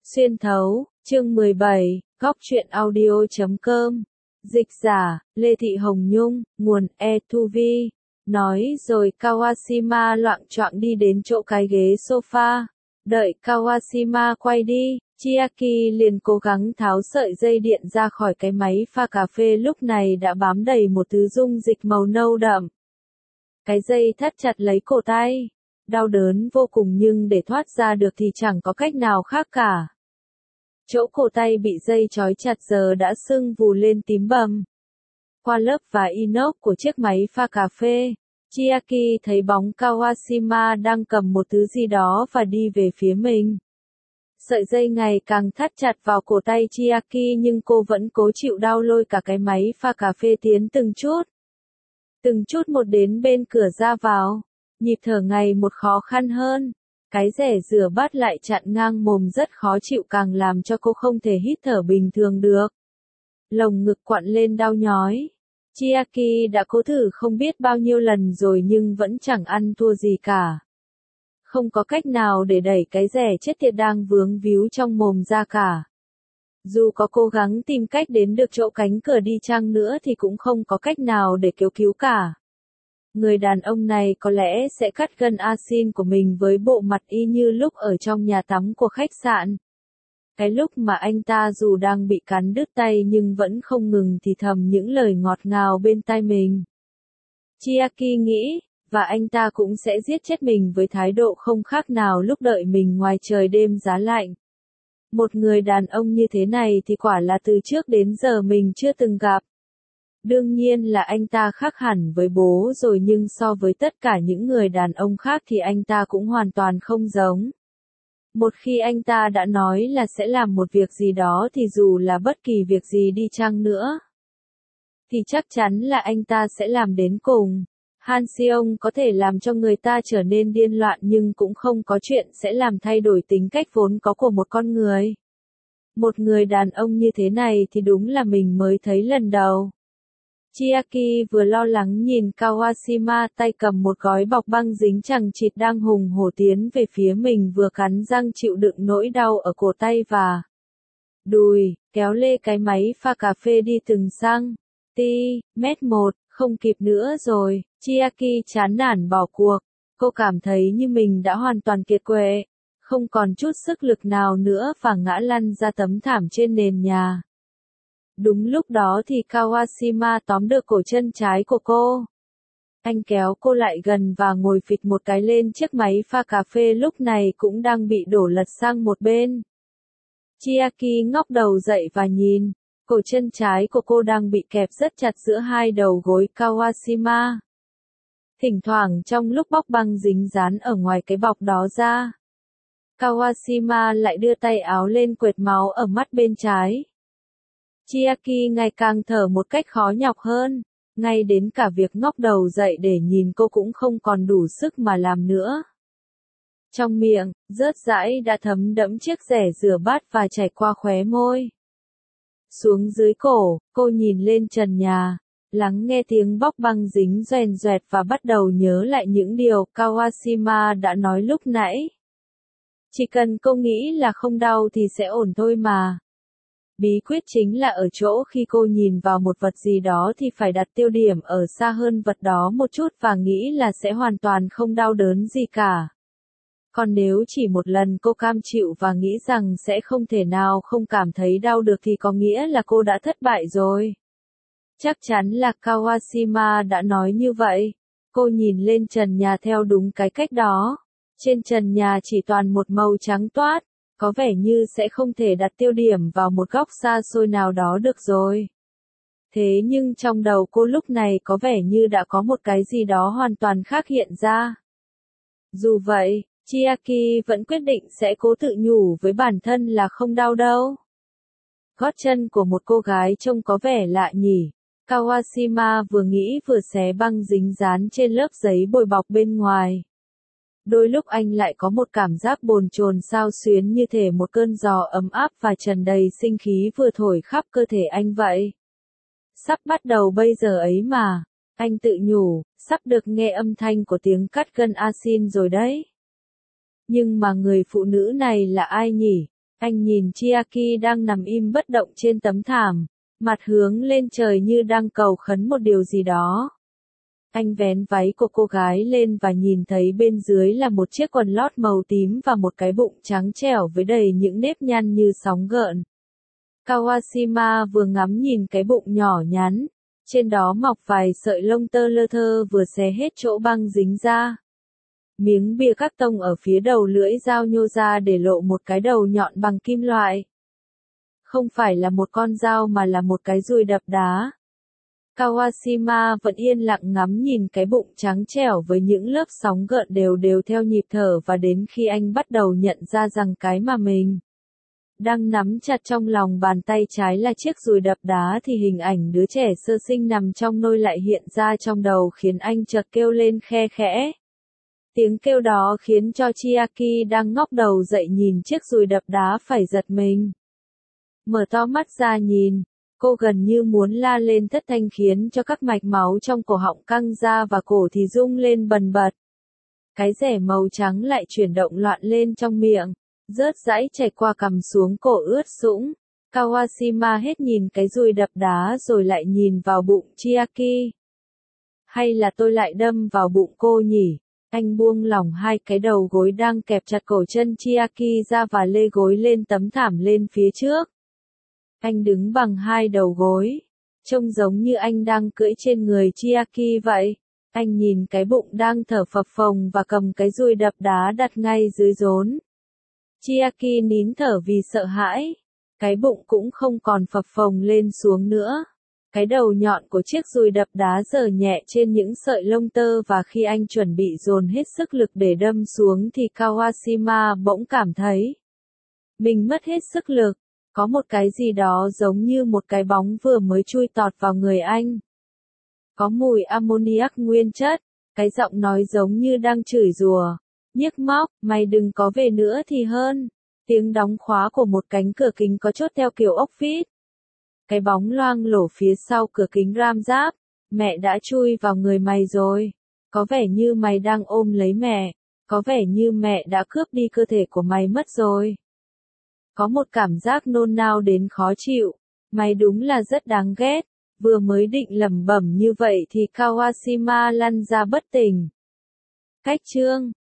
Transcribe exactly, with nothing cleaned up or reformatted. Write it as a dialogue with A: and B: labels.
A: Xuyên thấu, chương mười bảy, góc truyện audio chấm com. Dịch giả, Lê Thị Hồng Nhung, nguồn e hai vi. Nói rồi Kawashima loạng choạng đi đến chỗ cái ghế sofa. Đợi Kawashima quay đi, Chiaki liền cố gắng tháo sợi dây điện ra khỏi cái máy pha cà phê lúc này đã bám đầy một thứ dung dịch màu nâu đậm. Cái dây thắt chặt lấy cổ tay. Đau đớn vô cùng nhưng để thoát ra được thì chẳng có cách nào khác cả. Chỗ cổ tay bị dây trói chặt giờ đã sưng vù lên tím bầm. Qua lớp và inox của chiếc máy pha cà phê, Chiaki thấy bóng Kawashima đang cầm một thứ gì đó và đi về phía mình. Sợi dây ngày càng thắt chặt vào cổ tay Chiaki nhưng cô vẫn cố chịu đau lôi cả cái máy pha cà phê tiến từng chút. Từng chút một đến bên cửa ra vào. Nhịp thở ngày một khó khăn hơn. Cái rẻ rửa bát lại chặn ngang mồm rất khó chịu càng làm cho cô không thể hít thở bình thường được. Lồng ngực quặn lên đau nhói. Chiaki đã cố thử không biết bao nhiêu lần rồi nhưng vẫn chẳng ăn thua gì cả. Không có cách nào để đẩy cái rẻ chết tiệt đang vướng víu trong mồm ra cả. Dù có cố gắng tìm cách đến được chỗ cánh cửa đi chăng nữa thì cũng không có cách nào để kêu cứu cả. Người đàn ông này có lẽ sẽ cắt gân asin của mình với bộ mặt y như lúc ở trong nhà tắm của khách sạn. Cái lúc mà anh ta dù đang bị cắn đứt tay nhưng vẫn không ngừng thì thầm những lời ngọt ngào bên tai mình. Chiaki nghĩ, và anh ta cũng sẽ giết chết mình với thái độ không khác nào lúc đợi mình ngoài trời đêm giá lạnh. Một người đàn ông như thế này thì quả là từ trước đến giờ mình chưa từng gặp. Đương nhiên là anh ta khác hẳn với bố rồi nhưng so với tất cả những người đàn ông khác thì anh ta cũng hoàn toàn không giống. Một khi anh ta đã nói là sẽ làm một việc gì đó thì dù là bất kỳ việc gì đi chăng nữa, thì chắc chắn là anh ta sẽ làm đến cùng. Han Seong có thể làm cho người ta trở nên điên loạn nhưng cũng không có chuyện sẽ làm thay đổi tính cách vốn có của một con người. Một người đàn ông như thế này thì đúng là mình mới thấy lần đầu. Chiaki vừa lo lắng nhìn Kawashima tay cầm một gói bọc băng dính chằng chịt đang hùng hổ tiến về phía mình vừa cắn răng chịu đựng nỗi đau ở cổ tay và đùi, kéo lê cái máy pha cà phê đi từng sang. Ti, mét một, không kịp nữa rồi, Chiaki chán nản bỏ cuộc. Cô cảm thấy như mình đã hoàn toàn kiệt quệ, không còn chút sức lực nào nữa và ngã lăn ra tấm thảm trên nền nhà. Đúng lúc đó thì Kawashima tóm được cổ chân trái của cô. Anh kéo cô lại gần và ngồi phịch một cái lên chiếc máy pha cà phê lúc này cũng đang bị đổ lật sang một bên. Chiaki ngóc đầu dậy và nhìn, cổ chân trái của cô đang bị kẹp rất chặt giữa hai đầu gối Kawashima. Thỉnh thoảng trong lúc bóc băng dính dán ở ngoài cái bọc đó ra, Kawashima lại đưa tay áo lên quệt máu ở mắt bên trái. Chiaki ngày càng thở một cách khó nhọc hơn, ngay đến cả việc ngóc đầu dậy để nhìn cô cũng không còn đủ sức mà làm nữa. Trong miệng, rớt rãi đã thấm đẫm chiếc rẻ rửa bát và chảy qua khóe môi. Xuống dưới cổ, cô nhìn lên trần nhà, lắng nghe tiếng bóc băng dính doèn doẹt và bắt đầu nhớ lại những điều Kawashima đã nói lúc nãy. Chỉ cần cô nghĩ là không đau thì sẽ ổn thôi mà. Bí quyết chính là ở chỗ khi cô nhìn vào một vật gì đó thì phải đặt tiêu điểm ở xa hơn vật đó một chút và nghĩ là sẽ hoàn toàn không đau đớn gì cả. Còn nếu chỉ một lần cô cam chịu và nghĩ rằng sẽ không thể nào không cảm thấy đau được thì có nghĩa là cô đã thất bại rồi. Chắc chắn là Kawashima đã nói như vậy. Cô nhìn lên trần nhà theo đúng cái cách đó. Trên trần nhà chỉ toàn một màu trắng toát. Có vẻ như sẽ không thể đặt tiêu điểm vào một góc xa xôi nào đó được rồi. Thế nhưng trong đầu cô lúc này có vẻ như đã có một cái gì đó hoàn toàn khác hiện ra. Dù vậy, Chiaki vẫn quyết định sẽ cố tự nhủ với bản thân là không đau đâu. Gót chân của một cô gái trông có vẻ lạ nhỉ. Kawashima vừa nghĩ vừa xé băng dính dán trên lớp giấy bồi bọc bên ngoài. Đôi lúc anh lại có một cảm giác bồn chồn xao xuyến như thể một cơn gió ấm áp và tràn đầy sinh khí vừa thổi khắp cơ thể anh vậy. Sắp bắt đầu bây giờ ấy mà, anh tự nhủ, sắp được nghe âm thanh của tiếng cắt gân asin rồi đấy. Nhưng mà người phụ nữ này là ai nhỉ? Anh nhìn Chiaki đang nằm im bất động trên tấm thảm, mặt hướng lên trời như đang cầu khấn một điều gì đó. Anh vén váy của cô gái lên và nhìn thấy bên dưới là một chiếc quần lót màu tím và một cái bụng trắng trẻo với đầy những nếp nhăn như sóng gợn. Kawashima vừa ngắm nhìn cái bụng nhỏ nhắn, trên đó mọc vài sợi lông tơ lơ thơ vừa xé hết chỗ băng dính ra. Miếng bìa các tông ở phía đầu lưỡi dao nhô ra để lộ một cái đầu nhọn bằng kim loại. Không phải là một con dao mà là một cái dùi đập đá. Kawashima vẫn yên lặng ngắm nhìn cái bụng trắng trẻo với những lớp sóng gợn đều đều theo nhịp thở và đến khi anh bắt đầu nhận ra rằng cái mà mình đang nắm chặt trong lòng bàn tay trái là chiếc dùi đập đá thì hình ảnh đứa trẻ sơ sinh nằm trong nôi lại hiện ra trong đầu khiến anh chợt kêu lên khe khẽ. Tiếng kêu đó khiến cho Chiaki đang ngóc đầu dậy nhìn chiếc dùi đập đá phải giật mình. Mở to mắt ra nhìn, cô gần như muốn la lên thất thanh khiến cho các mạch máu trong cổ họng căng ra và cổ thì rung lên bần bật. Cái rẻ màu trắng lại chuyển động loạn lên trong miệng, rớt rãi chảy qua cằm xuống cổ ướt sũng. Kawashima hết nhìn cái dùi đập đá rồi lại nhìn vào bụng Chiaki. Hay là tôi lại đâm vào bụng cô nhỉ? Anh buông lỏng hai cái đầu gối đang kẹp chặt cổ chân Chiaki ra và lê gối lên tấm thảm lên phía trước. Anh đứng bằng hai đầu gối, trông giống như anh đang cưỡi trên người Chiaki vậy. Anh nhìn cái bụng đang thở phập phồng và cầm cái dùi đập đá đặt ngay dưới rốn. Chiaki nín thở vì sợ hãi. Cái bụng cũng không còn phập phồng lên xuống nữa. Cái đầu nhọn của chiếc dùi đập đá giở nhẹ trên những sợi lông tơ và khi anh chuẩn bị dồn hết sức lực để đâm xuống thì Kawashima bỗng cảm thấy mình mất hết sức lực. Có một cái gì đó giống như một cái bóng vừa mới chui tọt vào người anh. Có mùi ammoniac nguyên chất, cái giọng nói giống như đang chửi rủa, nhiếc móc, mày đừng có về nữa thì hơn. Tiếng đóng khóa của một cánh cửa kính có chốt theo kiểu ốc vít. Cái bóng loang lổ phía sau cửa kính ram giáp, mẹ đã chui vào người mày rồi. Có vẻ như mày đang ôm lấy mẹ, có vẻ như mẹ đã cướp đi cơ thể của mày mất rồi. Có một cảm giác nôn nao đến khó chịu, mày đúng là rất đáng ghét. Vừa mới định lẩm bẩm như vậy thì Kawashima lăn ra bất tỉnh. Cách chương